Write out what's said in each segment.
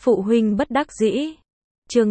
Phụ huynh bất đắc dĩ. Chương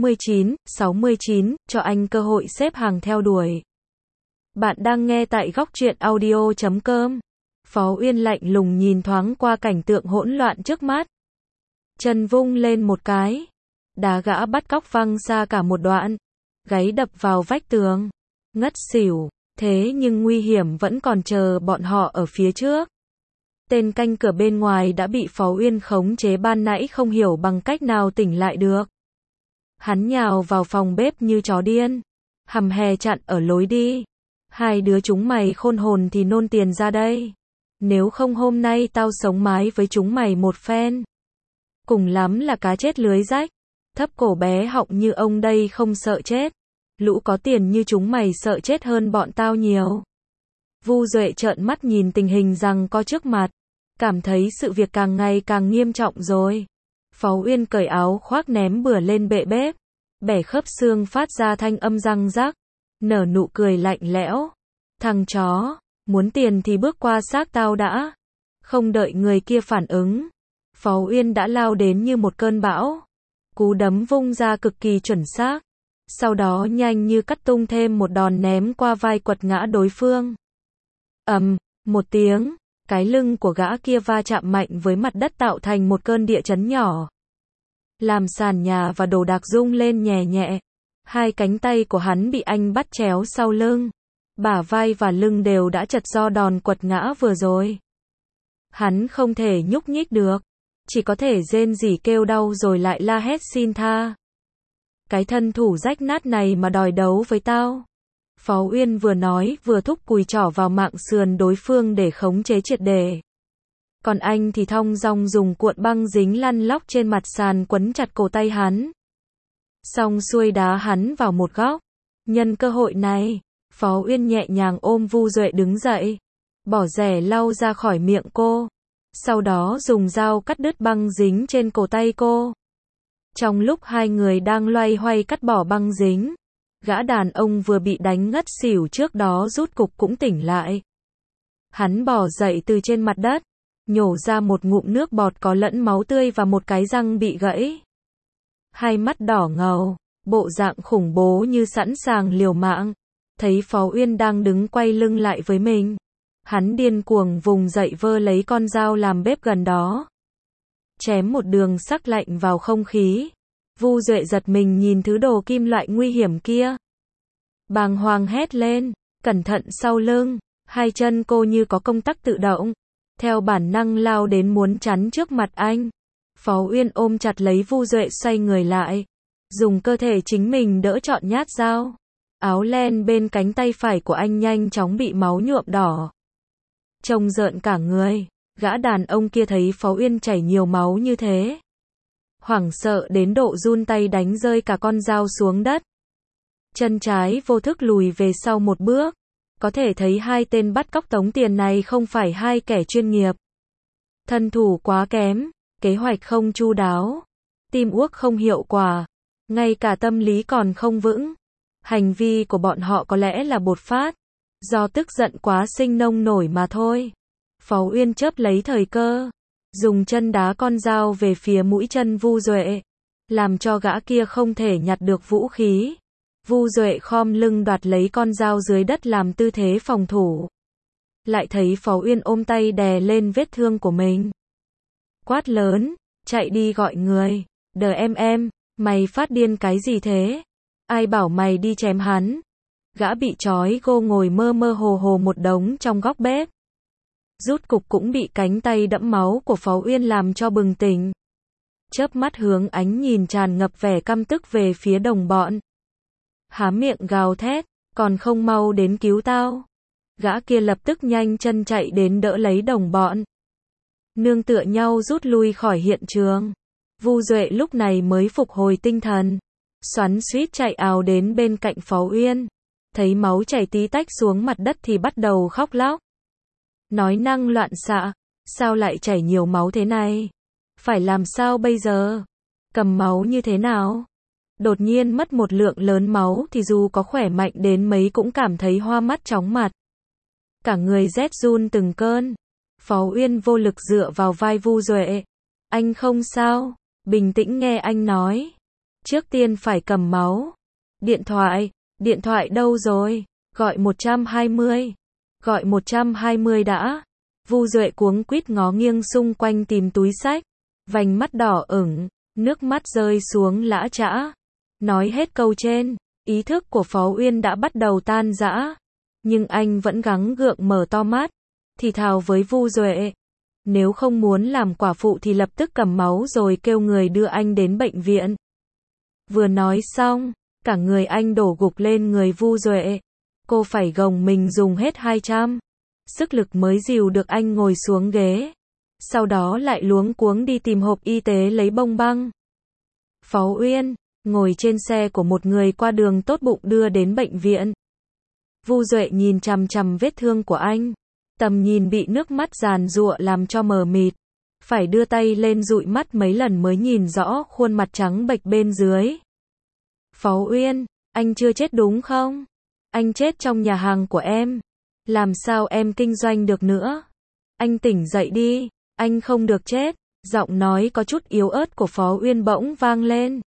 69, cho anh cơ hội xếp hàng theo đuổi. Bạn đang nghe tại góc truyện audio.com. Phó Uyên lạnh lùng nhìn thoáng qua cảnh tượng hỗn loạn trước mắt. Chân vung lên một cái, đá gã bắt cóc văng xa cả một đoạn, gáy đập vào vách tường, ngất xỉu. Thế nhưng nguy hiểm vẫn còn chờ bọn họ ở phía trước. Tên canh cửa bên ngoài đã bị Phó Uyên khống chế ban nãy không hiểu bằng cách nào tỉnh lại được. Hắn nhào vào phòng bếp như chó điên, hầm hè chặn ở lối đi. Hai đứa chúng mày khôn hồn thì nôn tiền ra đây. Nếu không hôm nay tao sống mái với chúng mày một phen. Cùng lắm là cá chết lưới rách. Thấp cổ bé họng như ông đây không sợ chết. Lũ có tiền như chúng mày sợ chết hơn bọn tao nhiều. Vu Duệ trợn mắt nhìn tình hình giằng co trước mặt, cảm thấy sự việc càng ngày càng nghiêm trọng rồi. Phó Uyên cởi áo khoác ném bừa lên bệ bếp, bẻ khớp xương phát ra thanh âm răng rắc, nở nụ cười lạnh lẽo. Thằng chó, muốn tiền thì bước qua xác tao đã. Không đợi người kia phản ứng, Phó Uyên đã lao đến như một cơn bão. Cú đấm vung ra cực kỳ chuẩn xác. Sau đó nhanh như cắt tung thêm một đòn ném qua vai quật ngã đối phương. Ầm, một tiếng, cái lưng của gã kia va chạm mạnh với mặt đất tạo thành một cơn địa chấn nhỏ. Làm sàn nhà và đồ đạc rung lên nhẹ nhẹ. Hai cánh tay của hắn bị anh bắt chéo sau lưng. Bả vai và lưng đều đã chật do đòn quật ngã vừa rồi. Hắn không thể nhúc nhích được, chỉ có thể rên rỉ kêu đau rồi lại la hét xin tha. Cái thân thủ rách nát này mà đòi đấu với tao. Phó Uyên vừa nói vừa thúc cùi trỏ vào mạng sườn đối phương để khống chế triệt để. Còn anh thì thong dong dùng cuộn băng dính lăn lóc trên mặt sàn quấn chặt cổ tay hắn. Xong xuôi đá hắn vào một góc. Nhân cơ hội này, Phó Uyên nhẹ nhàng ôm Vu Duệ đứng dậy, bỏ rẻ lau ra khỏi miệng cô. Sau đó dùng dao cắt đứt băng dính trên cổ tay cô. Trong lúc hai người đang loay hoay cắt bỏ băng dính, gã đàn ông vừa bị đánh ngất xỉu trước đó rút cục cũng tỉnh lại. Hắn bò dậy từ trên mặt đất, nhổ ra một ngụm nước bọt có lẫn máu tươi và một cái răng bị gãy. Hai mắt đỏ ngầu, bộ dạng khủng bố như sẵn sàng liều mạng. Thấy Phó Uyên đang đứng quay lưng lại với mình, hắn điên cuồng vùng dậy vơ lấy con dao làm bếp gần đó. Chém một đường sắc lạnh vào không khí. Vu Duệ giật mình nhìn thứ đồ kim loại nguy hiểm kia. Bàng hoàng hét lên, cẩn thận sau lưng. Hai chân cô như có công tắc tự động, theo bản năng lao đến muốn chắn trước mặt anh. Phó Uyên ôm chặt lấy Vu Duệ xoay người lại, dùng cơ thể chính mình đỡ trọn nhát dao. Áo len bên cánh tay phải của anh nhanh chóng bị máu nhuộm đỏ. Trông rợn cả người. Gã đàn ông kia thấy Phó Uyên chảy nhiều máu như thế, hoảng sợ đến độ run tay đánh rơi cả con dao xuống đất. Chân trái vô thức lùi về sau một bước. Có thể thấy hai tên bắt cóc tống tiền này không phải hai kẻ chuyên nghiệp. Thân thủ quá kém, kế hoạch không chu đáo, team work không hiệu quả, ngay cả tâm lý còn không vững. Hành vi của bọn họ có lẽ là bột phát, do tức giận quá sinh nông nổi mà thôi. Phó Uyên chớp lấy thời cơ, dùng chân đá con dao về phía mũi chân Vu Duệ, làm cho gã kia không thể nhặt được vũ khí. Vu Duệ khom lưng đoạt lấy con dao dưới đất làm tư thế phòng thủ. Lại thấy Phó Uyên ôm tay đè lên vết thương của mình. Quát lớn, chạy đi gọi người. Đờ em, mày phát điên cái gì thế? Ai bảo mày đi chém hắn? Gã bị trói gô ngồi mơ mơ hồ hồ một đống trong góc bếp. Rút cục cũng bị cánh tay đẫm máu của Phó Uyên làm cho bừng tỉnh. Chớp mắt hướng ánh nhìn tràn ngập vẻ căm tức về phía đồng bọn. Há miệng gào thét, còn không mau đến cứu tao. Gã kia lập tức nhanh chân chạy đến đỡ lấy đồng bọn. Nương tựa nhau rút lui khỏi hiện trường. Vu Duệ lúc này mới phục hồi tinh thần, xoắn xuýt chạy ào đến bên cạnh Phó Uyên. Thấy máu chảy tí tách xuống mặt đất thì bắt đầu khóc lóc. Nói năng loạn xạ, sao lại chảy nhiều máu thế này? Phải làm sao bây giờ? Cầm máu như thế nào? Đột nhiên mất một lượng lớn máu thì dù có khỏe mạnh đến mấy cũng cảm thấy hoa mắt chóng mặt. Cả người rét run từng cơn. Phó Uyên vô lực dựa vào vai Vu Duệ. Anh không sao, Bình tĩnh nghe anh nói. Trước tiên phải cầm máu. Điện thoại đâu rồi? Gọi 120. Gọi 120 đã. Vu Duệ cuống quýt ngó nghiêng xung quanh tìm túi xách. Vành mắt đỏ ửng, nước mắt rơi xuống lã chã. Nói hết câu trên, ý thức của Phó Uyên đã bắt đầu tan rã. Nhưng anh vẫn gắng gượng mở to mắt, thì thào với Vu Duệ. Nếu không muốn làm quả phụ thì lập tức cầm máu rồi kêu người đưa anh đến bệnh viện. Vừa nói xong, cả người anh đổ gục lên người Vu Duệ. Cô phải gồng mình dùng hết 200 sức lực mới dìu được anh ngồi xuống ghế. Sau đó lại luống cuống đi tìm hộp y tế lấy bông băng. Phó Uyên ngồi trên xe của một người qua đường tốt bụng đưa đến bệnh viện. Vu Duệ nhìn chằm chằm vết thương của anh. Tầm nhìn bị nước mắt giàn giụa làm cho mờ mịt. Phải đưa tay lên dụi mắt mấy lần mới nhìn rõ khuôn mặt trắng bệch bên dưới. Phó Uyên, anh chưa chết đúng không? Anh chết trong nhà hàng của em. Làm sao em kinh doanh được nữa? Anh tỉnh dậy đi, anh không được chết. Giọng nói có chút yếu ớt của Phó Uyên bỗng vang lên.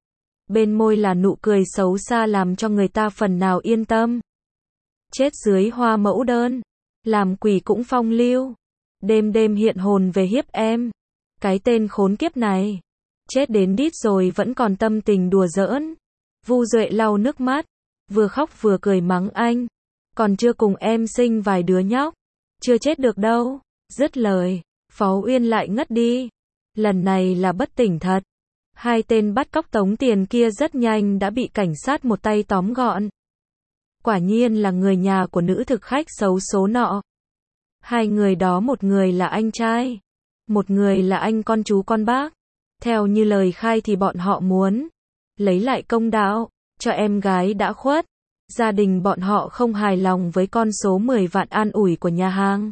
Bên môi là nụ cười xấu xa làm cho người ta phần nào yên tâm. Chết dưới hoa mẫu đơn. Làm quỷ cũng phong lưu. Đêm đêm hiện hồn về hiếp em. Cái tên khốn kiếp này. Chết đến đít rồi vẫn còn tâm tình đùa giỡn. Vu Duệ lau nước mắt. Vừa khóc vừa cười mắng anh. Còn chưa cùng em sinh vài đứa nhóc. Chưa chết được đâu. Dứt lời, Phó Uyên lại ngất đi. Lần này là bất tỉnh thật. Hai tên bắt cóc tống tiền kia rất nhanh đã bị cảnh sát một tay tóm gọn. Quả nhiên là người nhà của nữ thực khách xấu số nọ. Hai người đó, một người là anh trai, một người là anh con chú con bác. Theo như lời khai thì bọn họ muốn lấy lại công đạo cho em gái đã khuất. Gia đình bọn họ không hài lòng với con số 10 vạn an ủi của nhà hàng.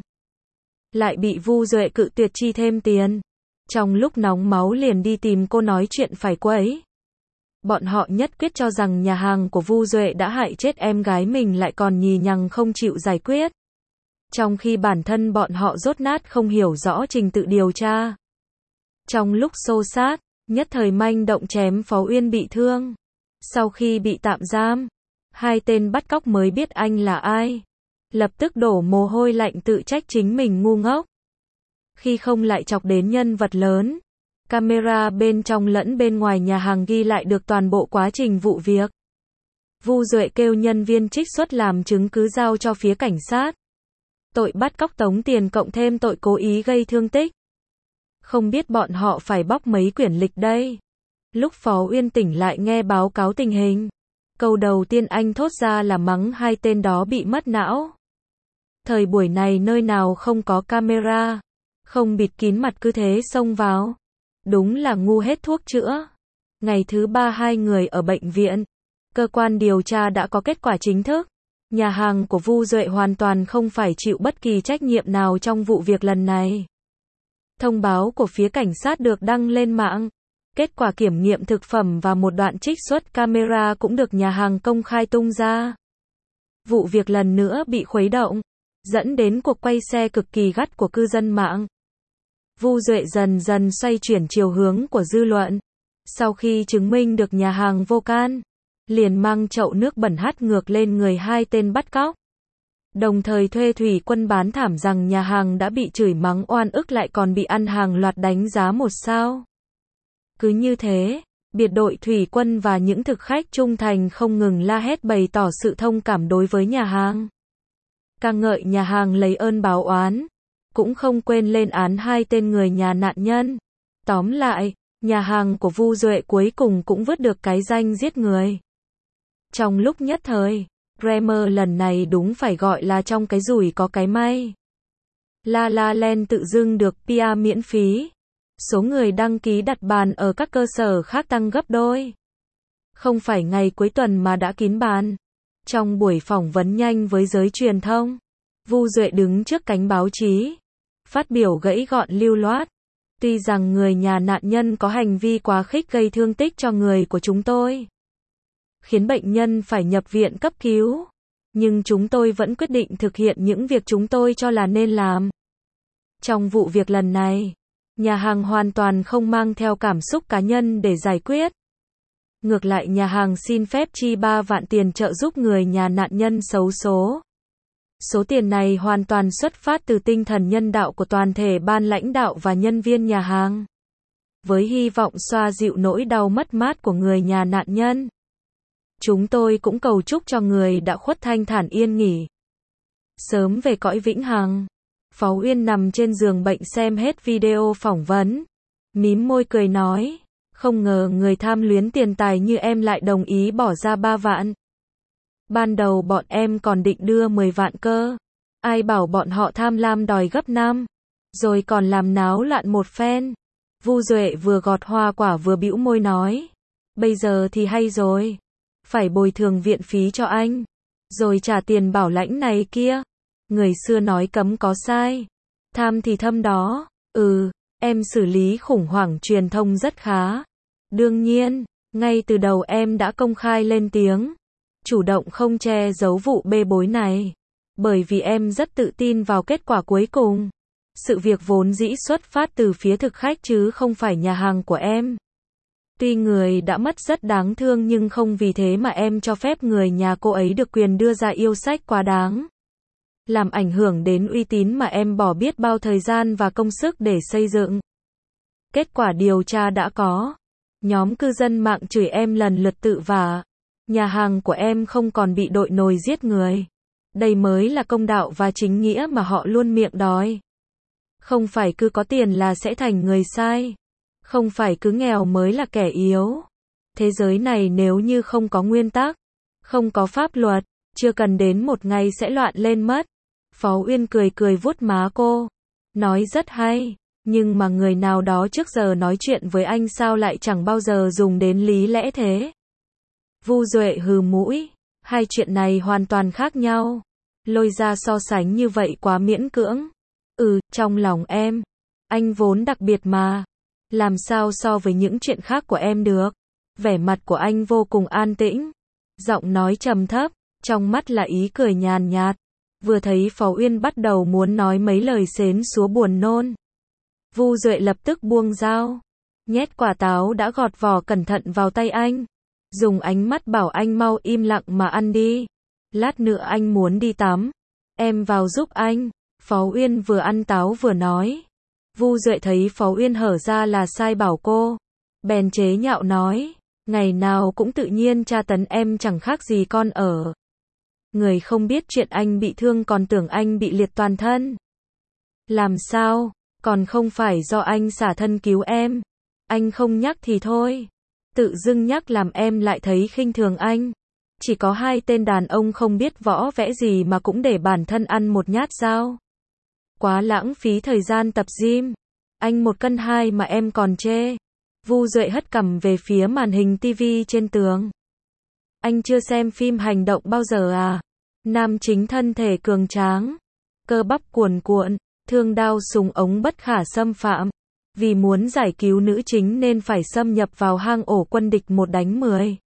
Lại bị Vu Duệ cự tuyệt chi thêm tiền. Trong lúc nóng máu liền đi tìm cô nói chuyện phải quấy. Bọn họ nhất quyết cho rằng nhà hàng của Vu Duệ đã hại chết em gái mình lại còn nhì nhằng không chịu giải quyết. Trong khi bản thân bọn họ dốt nát không hiểu rõ trình tự điều tra. Trong lúc xô xát, nhất thời manh động chém Phó Uyên bị thương. Sau khi bị tạm giam, hai tên bắt cóc mới biết anh là ai. Lập tức đổ mồ hôi lạnh tự trách chính mình ngu ngốc. Khi không lại chọc đến nhân vật lớn. Camera bên trong lẫn bên ngoài nhà hàng ghi lại được toàn bộ quá trình vụ việc. Vu Duệ kêu nhân viên trích xuất làm chứng cứ giao cho phía cảnh sát. Tội bắt cóc tống tiền cộng thêm tội cố ý gây thương tích. Không biết bọn họ phải bóc mấy quyển lịch đây. Lúc Phó Uyên tỉnh lại nghe báo cáo tình hình. Câu đầu tiên anh thốt ra là mắng hai tên đó bị mất não. Thời buổi này nơi nào không có camera. Không bịt kín mặt cứ thế xông vào. Đúng là ngu hết thuốc chữa. Ngày thứ 3 hai người ở bệnh viện. Cơ quan điều tra đã có kết quả chính thức. Nhà hàng của Vu Duệ hoàn toàn không phải chịu bất kỳ trách nhiệm nào trong vụ việc lần này. Thông báo của phía cảnh sát được đăng lên mạng. Kết quả kiểm nghiệm thực phẩm và một đoạn trích xuất camera cũng được nhà hàng công khai tung ra. Vụ việc lần nữa bị khuấy động, dẫn đến cuộc quay xe cực kỳ gắt của cư dân mạng. Vu Duệ dần dần xoay chuyển chiều hướng của dư luận. Sau khi chứng minh được nhà hàng vô can, liền mang chậu nước bẩn hắt ngược lên người hai tên bắt cóc. Đồng thời thuê thủy quân bán thảm rằng nhà hàng đã bị chửi mắng oan ức lại còn bị ăn hàng loạt đánh giá 1 sao. Cứ như thế, biệt đội thủy quân và những thực khách trung thành không ngừng la hét bày tỏ sự thông cảm đối với nhà hàng. Ca ngợi nhà hàng lấy ơn báo oán. Cũng không quên lên án hai tên người nhà nạn nhân. Tóm lại, nhà hàng của Vu Duệ cuối cùng cũng vứt được cái danh giết người. Trong lúc nhất thời, Dreamer lần này đúng phải gọi là trong cái rủi có cái may. La La Land tự dưng được PR miễn phí. Số người đăng ký đặt bàn ở các cơ sở khác tăng gấp đôi. Không phải ngày cuối tuần mà đã kín bàn. Trong buổi phỏng vấn nhanh với giới truyền thông, Vu Duệ đứng trước cánh báo chí. Phát biểu gãy gọn lưu loát. Tuy rằng người nhà nạn nhân có hành vi quá khích gây thương tích cho người của chúng tôi, khiến bệnh nhân phải nhập viện cấp cứu, nhưng chúng tôi vẫn quyết định thực hiện những việc chúng tôi cho là nên làm. Trong vụ việc lần này, Nhà hàng hoàn toàn không mang theo cảm xúc cá nhân để giải quyết. Ngược lại nhà hàng xin phép chi 3 vạn tiền trợ giúp người nhà nạn nhân xấu số. Số tiền này hoàn toàn xuất phát từ tinh thần nhân đạo của toàn thể ban lãnh đạo và nhân viên nhà hàng, với hy vọng xoa dịu nỗi đau mất mát của người nhà nạn nhân. Chúng tôi cũng cầu chúc cho người đã khuất thanh thản yên nghỉ, sớm về cõi vĩnh hằng. Phó Uyên nằm trên giường bệnh xem hết video phỏng vấn, mím môi cười nói, không ngờ người tham luyến tiền tài như em lại đồng ý bỏ ra 3 vạn. Ban đầu bọn em còn định đưa 10 vạn cơ. Ai bảo bọn họ tham lam đòi gấp 5. Rồi còn làm náo loạn một phen. Vu Duệ vừa gọt hoa quả vừa bĩu môi nói. Bây giờ thì hay rồi. Phải bồi thường viện phí cho anh. Rồi trả tiền bảo lãnh này kia. Người xưa nói cấm có sai. Tham thì thâm đó. Em xử lý khủng hoảng truyền thông rất khá. Đương nhiên, ngay từ đầu em đã công khai lên tiếng. Chủ động không che giấu vụ bê bối này. Bởi vì em rất tự tin vào kết quả cuối cùng. Sự việc vốn dĩ xuất phát từ phía thực khách chứ không phải nhà hàng của em. Tuy người đã mất rất đáng thương nhưng không vì thế mà em cho phép người nhà cô ấy được quyền đưa ra yêu sách quá đáng. Làm ảnh hưởng đến uy tín mà em bỏ biết bao thời gian và công sức để xây dựng. Kết quả điều tra đã có. Nhóm cư dân mạng chửi em lần lượt tự vả. Nhà hàng của em không còn bị đội nồi giết người. Đây mới là công đạo và chính nghĩa mà họ luôn miệng đòi. Không phải cứ có tiền là sẽ thành người sai. Không phải cứ nghèo mới là kẻ yếu. Thế giới này nếu như không có nguyên tắc, không có pháp luật, chưa cần đến một ngày sẽ loạn lên mất. Phó Uyên cười cười vuốt má cô. Nói rất hay. Nhưng mà người nào đó trước giờ nói chuyện với anh sao lại chẳng bao giờ dùng đến lý lẽ thế? Vu Duệ hừ mũi. Hai chuyện này hoàn toàn khác nhau. Lôi ra so sánh như vậy quá miễn cưỡng. Trong lòng em, anh vốn đặc biệt mà. Làm sao so với những chuyện khác của em được? Vẻ mặt của anh vô cùng an tĩnh. Giọng nói trầm thấp, trong mắt là ý cười nhàn nhạt. Vừa thấy Phó Uyên bắt đầu muốn nói mấy lời xến xúa buồn nôn. Vu Duệ lập tức buông dao. Nhét quả táo đã gọt vỏ cẩn thận vào tay anh. Dùng ánh mắt bảo anh mau im lặng mà ăn đi. Lát nữa anh muốn đi tắm. Em vào giúp anh. Phó Uyên vừa ăn táo vừa nói. Vu Duệ thấy Phó Uyên hở ra là sai bảo cô. Bèn chế nhạo nói. Ngày nào cũng tự nhiên tra tấn em chẳng khác gì con ở. Người không biết chuyện anh bị thương còn tưởng anh bị liệt toàn thân. Làm sao? Còn không phải do anh xả thân cứu em. Anh không nhắc thì thôi. Tự dưng nhắc làm em lại thấy khinh thường anh. Chỉ có hai tên đàn ông không biết võ vẽ gì mà cũng để bản thân ăn một nhát dao. Quá lãng phí thời gian tập gym. Anh 1 cân 2 mà em còn chê. Vu Duệ hất cằm về phía màn hình tivi trên tường. Anh chưa xem phim hành động bao giờ à? Nam chính thân thể cường tráng, cơ bắp cuồn cuộn, thương đao súng ống bất khả xâm phạm. Vì muốn giải cứu nữ chính nên phải xâm nhập vào hang ổ quân địch 1 đánh 10.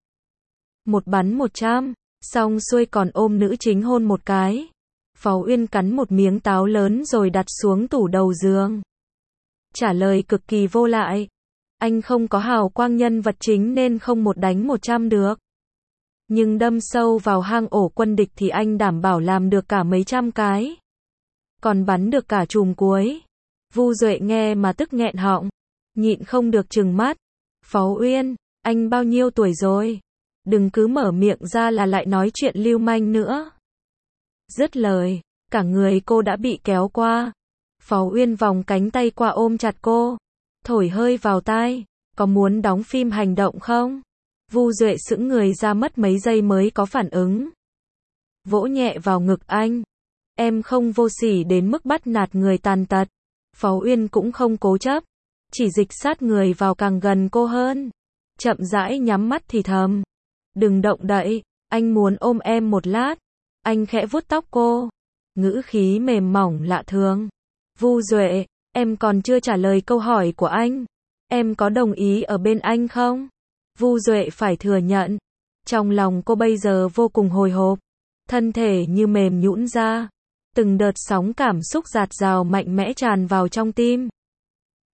1 bắn 100, xong xuôi còn ôm nữ chính hôn một cái. Phó Uyên cắn một miếng táo lớn rồi đặt xuống tủ đầu giường. Trả lời cực kỳ vô lại. Anh không có hào quang nhân vật chính nên không 1 đánh 100 được. Nhưng đâm sâu vào hang ổ quân địch thì anh đảm bảo làm được cả mấy trăm cái. Còn bắn được cả chùm cuối. Vu Duệ nghe mà tức nghẹn họng. Nhịn không được trừng mắt. Phó Uyên, anh bao nhiêu tuổi rồi? Đừng cứ mở miệng ra là lại nói chuyện lưu manh nữa. Dứt lời, cả người cô đã bị kéo qua. Phó Uyên vòng cánh tay qua ôm chặt cô. Thổi hơi vào tai. Có muốn đóng phim hành động không? Vu Duệ sững người ra mất mấy giây mới có phản ứng. Vỗ nhẹ vào ngực anh. Em không vô sỉ đến mức bắt nạt người tàn tật. Phó Uyên cũng không cố chấp. Chỉ dịch sát người vào càng gần cô hơn. Chậm rãi nhắm mắt thì thầm. Đừng động đậy, anh muốn ôm em một lát. Anh khẽ vuốt tóc cô. Ngữ khí mềm mỏng lạ thường. Vu Duệ, em còn chưa trả lời câu hỏi của anh. Em có đồng ý ở bên anh không? Vu Duệ phải thừa nhận. Trong lòng cô bây giờ vô cùng hồi hộp. Thân thể như mềm nhũn ra. Từng đợt sóng cảm xúc dạt dào mạnh mẽ tràn vào trong tim.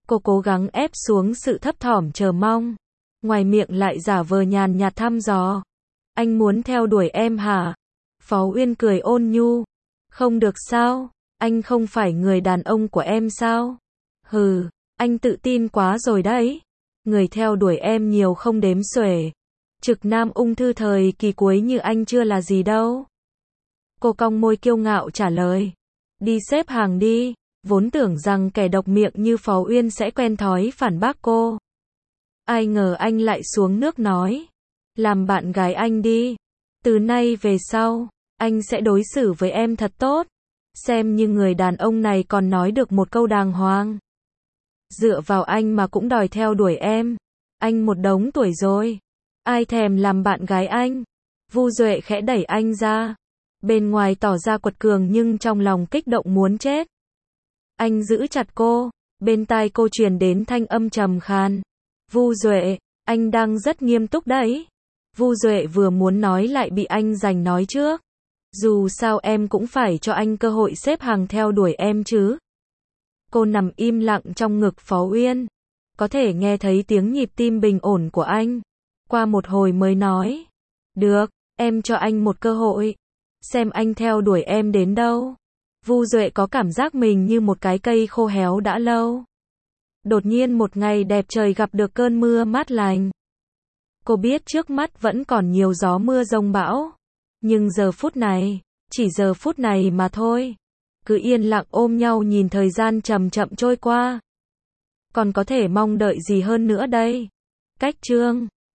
Cô cố gắng ép xuống sự thấp thỏm chờ mong. Ngoài miệng lại giả vờ nhàn nhạt thăm dò. Anh muốn theo đuổi em hả? Phó Uyên cười ôn nhu. Không được sao? Anh không phải người đàn ông của em sao? Hừ, anh tự tin quá rồi đấy. Người theo đuổi em nhiều không đếm xuể. Trực nam ung thư thời kỳ cuối như anh chưa là gì đâu. Cô cong môi kiêu ngạo trả lời. Đi xếp hàng đi. Vốn tưởng rằng kẻ độc miệng như Phó Uyên sẽ quen thói phản bác cô. Ai ngờ anh lại xuống nước nói. Làm bạn gái anh đi. Từ nay về sau, anh sẽ đối xử với em thật tốt. Xem như người đàn ông này còn nói được một câu đàng hoàng. Dựa vào anh mà cũng đòi theo đuổi em. Anh một đống tuổi rồi. Ai thèm làm bạn gái anh. Vu Duệ khẽ đẩy anh ra. Bên ngoài tỏ ra quật cường nhưng trong lòng kích động muốn chết. Anh giữ chặt cô. Bên tai cô truyền đến thanh âm trầm khan. Vu Duệ, anh đang rất nghiêm túc đấy. Vu Duệ vừa muốn nói lại bị anh giành nói trước. Dù sao em cũng phải cho anh cơ hội xếp hàng theo đuổi em chứ. Cô nằm im lặng trong ngực Phó Uyên. Có thể nghe thấy tiếng nhịp tim bình ổn của anh. Qua một hồi mới nói. Được, em cho anh một cơ hội. Xem anh theo đuổi em đến đâu. Vu Duệ có cảm giác mình như một cái cây khô héo đã lâu. Đột nhiên một ngày đẹp trời gặp được cơn mưa mát lành. Cô biết trước mắt vẫn còn nhiều gió mưa giông bão. Nhưng giờ phút này, chỉ giờ phút này mà thôi. Cứ yên lặng ôm nhau nhìn thời gian chậm chậm trôi qua. Còn có thể mong đợi gì hơn nữa đây? Cách chương